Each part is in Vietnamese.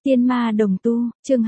Tiên ma đồng tu, chương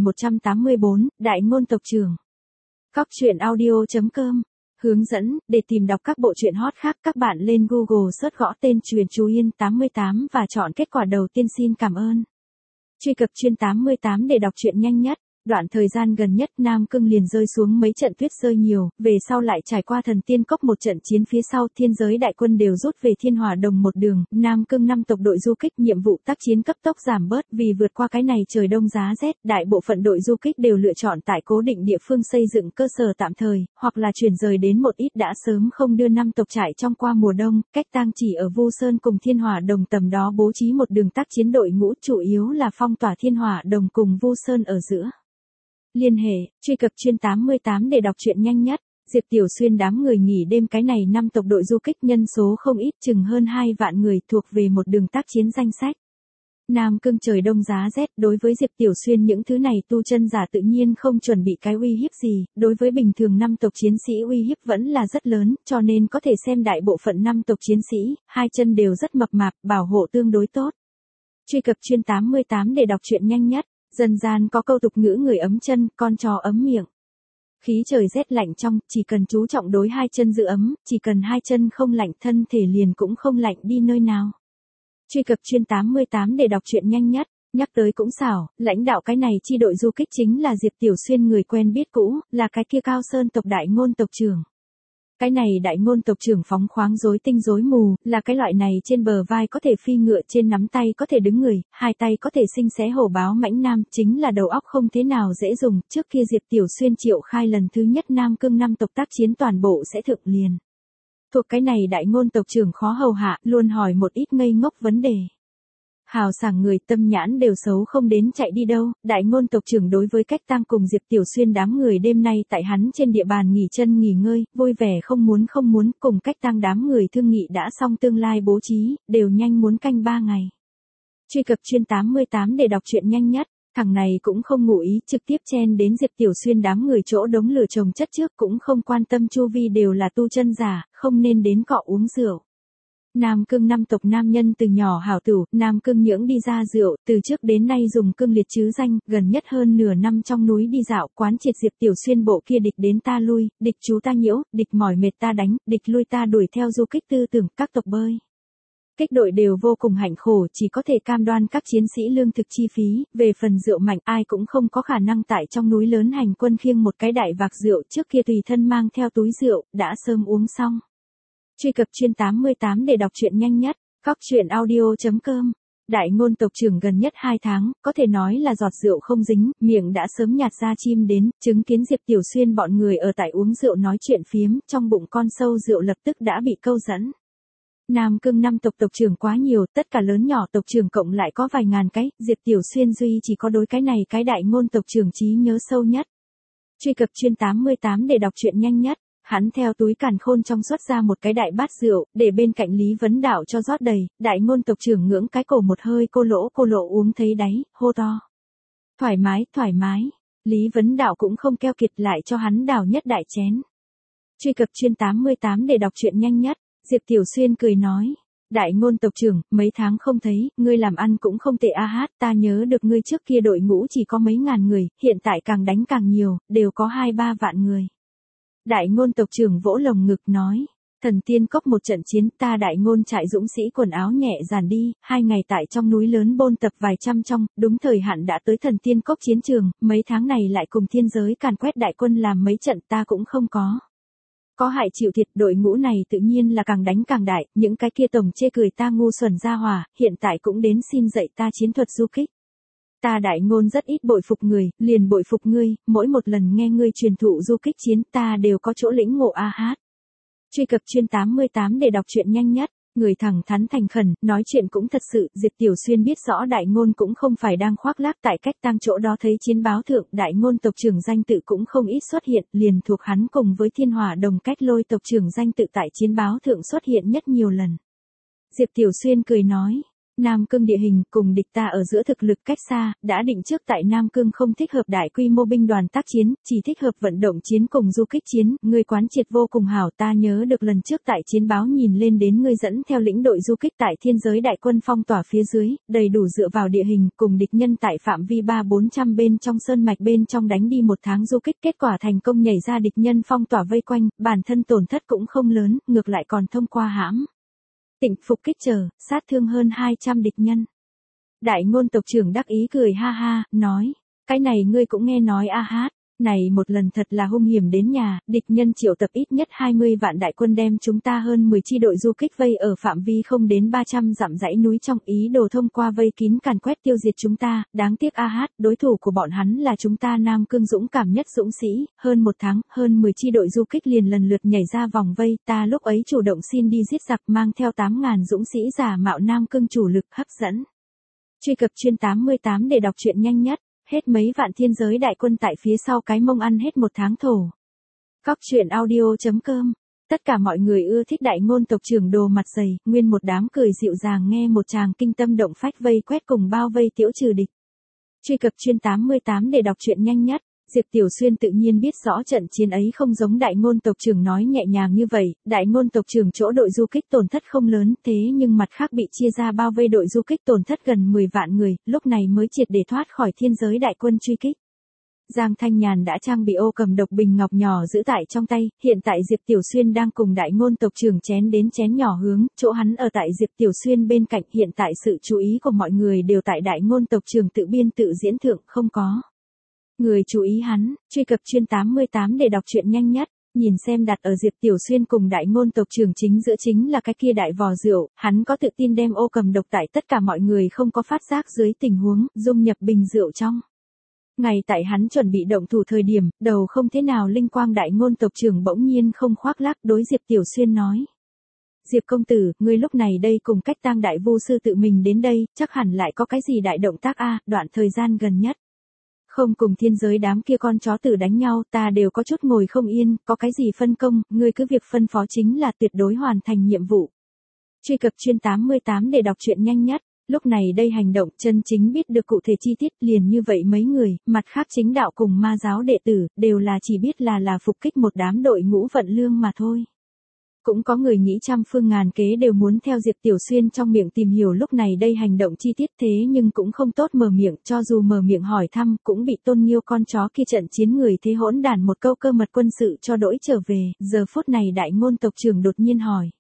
2184, Đại ngôn tộc trưởng. Góc truyện audio.com. Hướng dẫn, để tìm đọc các bộ truyện hot khác các bạn lên Google search gõ tên Truyện Chú Yên 88 và chọn kết quả đầu tiên xin cảm ơn. Truy cập chuyên 88 để đọc truyện nhanh nhất. Đoạn thời gian gần nhất Nam Cương liền rơi xuống mấy trận tuyết rơi nhiều, về sau lại trải qua thần tiên cốc một trận chiến phía sau thiên giới đại quân đều rút về Thiên Hỏa Đồng một đường, Nam Cương 5 tộc đội du kích nhiệm vụ tác chiến cấp tốc giảm bớt vì vượt qua cái này trời đông giá rét, đại bộ phận đội du kích đều lựa chọn tại cố định địa phương xây dựng cơ sở tạm thời, hoặc là chuyển rời đến một ít đã sớm không đưa 5 tộc trại trong qua mùa đông, cách tang chỉ ở Vu Sơn cùng Thiên Hỏa Đồng tầm đó bố trí một đường tác chiến đội ngũ chủ yếu là phong tỏa Thiên Hỏa Đồng cùng Vu Sơn ở giữa. Liên hệ, truy cập chuyên 88 để đọc truyện nhanh nhất. Diệp Tiểu Xuyên đám người nghỉ đêm cái này 5 tộc đội du kích nhân số không ít chừng hơn 2 vạn người thuộc về một đường tác chiến danh sách. Nam Cương trời đông giá rét đối với Diệp Tiểu Xuyên những thứ này tu chân giả tự nhiên không chuẩn bị cái uy hiếp gì, đối với bình thường 5 tộc chiến sĩ uy hiếp vẫn là rất lớn, cho nên có thể xem đại bộ phận 5 tộc chiến sĩ, hai chân đều rất mập mạp, bảo hộ tương đối tốt. Truy cập chuyên 88 để đọc truyện nhanh nhất. Dân gian có câu tục ngữ người ấm chân, con chó ấm miệng. Khí trời rét lạnh trong, chỉ cần chú trọng đối hai chân giữ ấm, chỉ cần hai chân không lạnh thân thể liền cũng không lạnh đi nơi nào. Truy cập chuyên 88 để đọc truyện nhanh nhất. Nhắc tới cũng xảo, lãnh đạo cái này chi đội du kích chính là Diệp Tiểu Xuyên người quen biết cũ, là cái kia Cao Sơn tộc đại ngôn tộc trưởng. Cái này đại ngôn tộc trưởng phóng khoáng rối tinh rối mù, là cái loại này trên bờ vai có thể phi ngựa trên nắm tay có thể đứng người, hai tay có thể sinh xé hổ báo mãnh nam, chính là đầu óc không thế nào dễ dùng, trước kia Diệp Tiểu Xuyên triệu khai lần thứ nhất Nam Cương 5 tộc tác chiến toàn bộ sẽ thượng liền. Thuộc cái này đại ngôn tộc trưởng khó hầu hạ, luôn hỏi một ít ngây ngốc vấn đề. Hào sảng người tâm nhãn đều xấu không đến chạy đi đâu, đại ngôn tộc trưởng đối với cách tang cùng Diệp Tiểu Xuyên đám người đêm nay tại hắn trên địa bàn nghỉ chân nghỉ ngơi, vui vẻ không muốn cùng cách tang đám người thương nghị đã xong tương lai bố trí, đều nhanh muốn canh 3 ngày. Truy cập chuyên 88 để đọc truyện nhanh nhất, thằng này cũng không ngụ ý trực tiếp chen đến Diệp Tiểu Xuyên đám người chỗ đống lửa trồng chất trước cũng không quan tâm chu vi đều là tu chân giả, không nên đến cọ uống rượu. Nam Cương 5 tộc nam nhân từ nhỏ hảo tửu, Nam Cương nhưỡng đi ra rượu, từ trước đến nay dùng cương liệt chứ danh, gần nhất hơn nửa năm trong núi đi dạo, quán triệt Diệp Tiểu Xuyên bộ kia địch đến ta lui, địch chú ta nhiễu, địch mỏi mệt ta đánh, địch lui ta đuổi theo du kích tư tưởng, các tộc bơi. Kích đội đều vô cùng hạnh khổ, chỉ có thể cam đoan các chiến sĩ lương thực chi phí, về phần rượu mạnh ai cũng không có khả năng tại trong núi lớn hành quân khiêng một cái đại vạc rượu trước kia tùy thân mang theo túi rượu, đã sớm uống xong. Truy cập chuyên 88 để đọc truyện nhanh nhất. Góc truyện audio.com. Đại ngôn tộc trưởng gần nhất 2 tháng, có thể nói là giọt rượu không dính, miệng đã sớm nhạt ra chim đến, chứng kiến Diệp Tiểu Xuyên bọn người ở tại uống rượu nói chuyện phiếm, trong bụng con sâu rượu lập tức đã bị câu dẫn. Nam Cương 5 tộc tộc trưởng quá nhiều, tất cả lớn nhỏ tộc trưởng cộng lại có vài ngàn cái, Diệp Tiểu Xuyên duy chỉ có đối cái này cái đại ngôn tộc trưởng trí nhớ sâu nhất. Truy cập chuyên 88 để đọc truyện nhanh nhất. Hắn theo túi càn khôn trong xuất ra một cái đại bát rượu, để bên cạnh Lý Vấn Đạo cho rót đầy, đại ngôn tộc trưởng ngưỡng cái cổ một hơi cô lỗ uống thấy đáy, hô to. Thoải mái, Lý Vấn Đạo cũng không keo kiệt lại cho hắn đảo nhất đại chén. Truy cập chuyên 88 để đọc truyện nhanh nhất, Diệp Tiểu Xuyên cười nói. Đại ngôn tộc trưởng, mấy tháng không thấy, ngươi làm ăn cũng không tệ a hát, ta nhớ được ngươi trước kia đội ngũ chỉ có mấy ngàn người, hiện tại càng đánh càng nhiều, đều có 2-3 vạn người. Đại ngôn tộc trưởng vỗ lồng ngực nói, thần tiên cốc một trận chiến ta đại ngôn trại dũng sĩ quần áo nhẹ dàn đi, 2 ngày tại trong núi lớn bôn tập vài trăm trong, đúng thời hạn đã tới thần tiên cốc chiến trường, mấy tháng này lại cùng thiên giới càn quét đại quân làm mấy trận ta cũng không có. Có hại chịu thiệt đội ngũ này tự nhiên là càng đánh càng đại, những cái kia tổng chê cười ta ngu xuẩn ra hỏa, hiện tại cũng đến xin dạy ta chiến thuật du kích. Ta đại ngôn rất ít bội phục người, liền bội phục ngươi, mỗi một lần nghe ngươi truyền thụ du kích chiến ta đều có chỗ lĩnh ngộ a hát. Truy cập chuyên 88 để đọc truyện nhanh nhất, người thẳng thắn thành khẩn, nói chuyện cũng thật sự, Diệp Tiểu Xuyên biết rõ đại ngôn cũng không phải đang khoác lác tại cách tang chỗ đó thấy chiến báo thượng, đại ngôn tộc trưởng danh tự cũng không ít xuất hiện, liền thuộc hắn cùng với Thiên Hỏa Đồng cách lôi tộc trưởng danh tự tại chiến báo thượng xuất hiện nhất nhiều lần. Diệp Tiểu Xuyên cười nói. Nam Cương địa hình cùng địch ta ở giữa thực lực cách xa, đã định trước tại Nam Cương không thích hợp đại quy mô binh đoàn tác chiến, chỉ thích hợp vận động chiến cùng du kích chiến, ngươi quán triệt vô cùng hảo. Ta nhớ được lần trước tại chiến báo nhìn lên đến ngươi dẫn theo lĩnh đội du kích tại thiên giới đại quân phong tỏa phía dưới, đầy đủ dựa vào địa hình cùng địch nhân tại phạm vi 3-400 bên trong sơn mạch bên trong đánh đi một tháng du kích, kết quả thành công nhảy ra địch nhân phong tỏa vây quanh, bản thân tổn thất cũng không lớn, ngược lại còn thông qua hãm Tịnh phục kích sát thương hơn 200 địch nhân. Đại ngôn tộc trưởng đắc ý cười ha ha, nói, cái này ngươi cũng nghe nói a hát, này một lần thật là hung hiểm đến nhà, địch nhân triệu tập ít nhất 20 vạn đại quân đem chúng ta hơn 10 chi đội du kích vây ở phạm vi không đến 300 dặm dãy núi trong ý đồ thông qua vây kín càn quét tiêu diệt chúng ta, đáng tiếc a hát, đối thủ của bọn hắn là chúng ta Nam Cương dũng cảm nhất dũng sĩ, hơn một tháng, hơn 10 chi đội du kích liền lần lượt nhảy ra vòng vây, ta lúc ấy chủ động xin đi giết giặc mang theo 8.000 dũng sĩ giả mạo Nam Cương chủ lực hấp dẫn. Truy cập chuyên 88 để đọc truyện nhanh nhất. Hết mấy vạn thiên giới đại quân tại phía sau cái mông ăn hết một tháng thổ. Cóc truyện audio.com. Tất cả mọi người ưa thích đại ngôn tộc trưởng đồ mặt dày, nguyên một đám cười dịu dàng nghe một tràng kinh tâm động phách vây quét cùng bao vây tiễu trừ địch. Truy cập chuyên 88 để đọc truyện nhanh nhất. Diệp Tiểu Xuyên tự nhiên biết rõ trận chiến ấy không giống đại ngôn tộc trưởng nói nhẹ nhàng như vậy, đại ngôn tộc trưởng chỗ đội du kích tổn thất không lớn, thế nhưng mặt khác bị chia ra bao vây đội du kích tổn thất gần 10 vạn người, lúc này mới triệt để thoát khỏi thiên giới đại quân truy kích. Giang Thanh Nhàn đã trang bị ô cầm độc bình ngọc nhỏ giữ tại trong tay, hiện tại Diệp Tiểu Xuyên đang cùng đại ngôn tộc trưởng chén đến chén nhỏ hướng, chỗ hắn ở tại Diệp Tiểu Xuyên bên cạnh, hiện tại sự chú ý của mọi người đều tại đại ngôn tộc trưởng tự biên tự diễn thượng, không có người chú ý hắn. Truy cập chuyên 88 để đọc truyện nhanh nhất. Nhìn xem đặt ở Diệp Tiểu Xuyên cùng đại ngôn tộc trưởng chính giữa chính là cái kia đại vò rượu, hắn có tự tin đem ô cầm độc tại tất cả mọi người không có phát giác dưới tình huống, dung nhập bình rượu trong. Ngay tại hắn chuẩn bị động thủ thời điểm, đầu không thế nào linh quang đại ngôn tộc trưởng bỗng nhiên không khoác lác đối Diệp Tiểu Xuyên nói. Diệp công tử, ngươi lúc này đây cùng cách tang đại vu sư tự mình đến đây, chắc hẳn lại có cái gì đại động tác a, đoạn thời gian gần nhất. Không cùng thiên giới đám kia con chó tử đánh nhau, ta đều có chút ngồi không yên, có cái gì phân công, ngươi cứ việc phân phó chính là tuyệt đối hoàn thành nhiệm vụ. Truy cập chuyên 88 để đọc truyện nhanh nhất. Lúc này đây hành động chân chính biết được cụ thể chi tiết liền như vậy mấy người, mặt khác chính đạo cùng ma giáo đệ tử, đều là chỉ biết là phục kích một đám đội ngũ vận lương mà thôi. Cũng có người nghĩ trăm phương ngàn kế đều muốn theo Diệp Tiểu Xuyên trong miệng tìm hiểu lúc này đây hành động chi tiết, thế nhưng cũng không tốt mở miệng, cho dù mở miệng hỏi thăm cũng bị Tôn Nghiêu con chó kia trận chiến người thế hỗn đản một câu cơ mật quân sự cho đỗi trở về. Giờ phút này đại ngôn tộc trưởng đột nhiên hỏi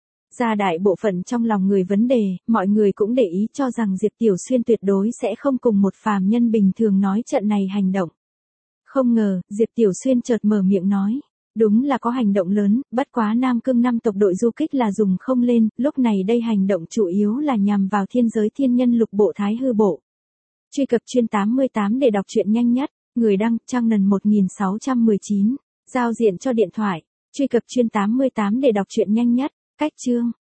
ra đại bộ phận trong lòng người vấn đề, mọi người cũng để ý cho rằng Diệp Tiểu Xuyên tuyệt đối sẽ không cùng một phàm nhân bình thường nói trận này hành động. Không ngờ, Diệp Tiểu Xuyên chợt mở miệng nói. Đúng là có hành động lớn, bất quá Nam Cương 5 tộc đội du kích là dùng không lên, lúc này đây hành động chủ yếu là nhằm vào thiên giới thiên nhân lục bộ thái hư bộ. Truy cập chuyên 88 để đọc truyện nhanh nhất, người đăng, trang nần 1619, giao diện cho điện thoại. Truy cập chuyên 88 để đọc truyện nhanh nhất, cách chương.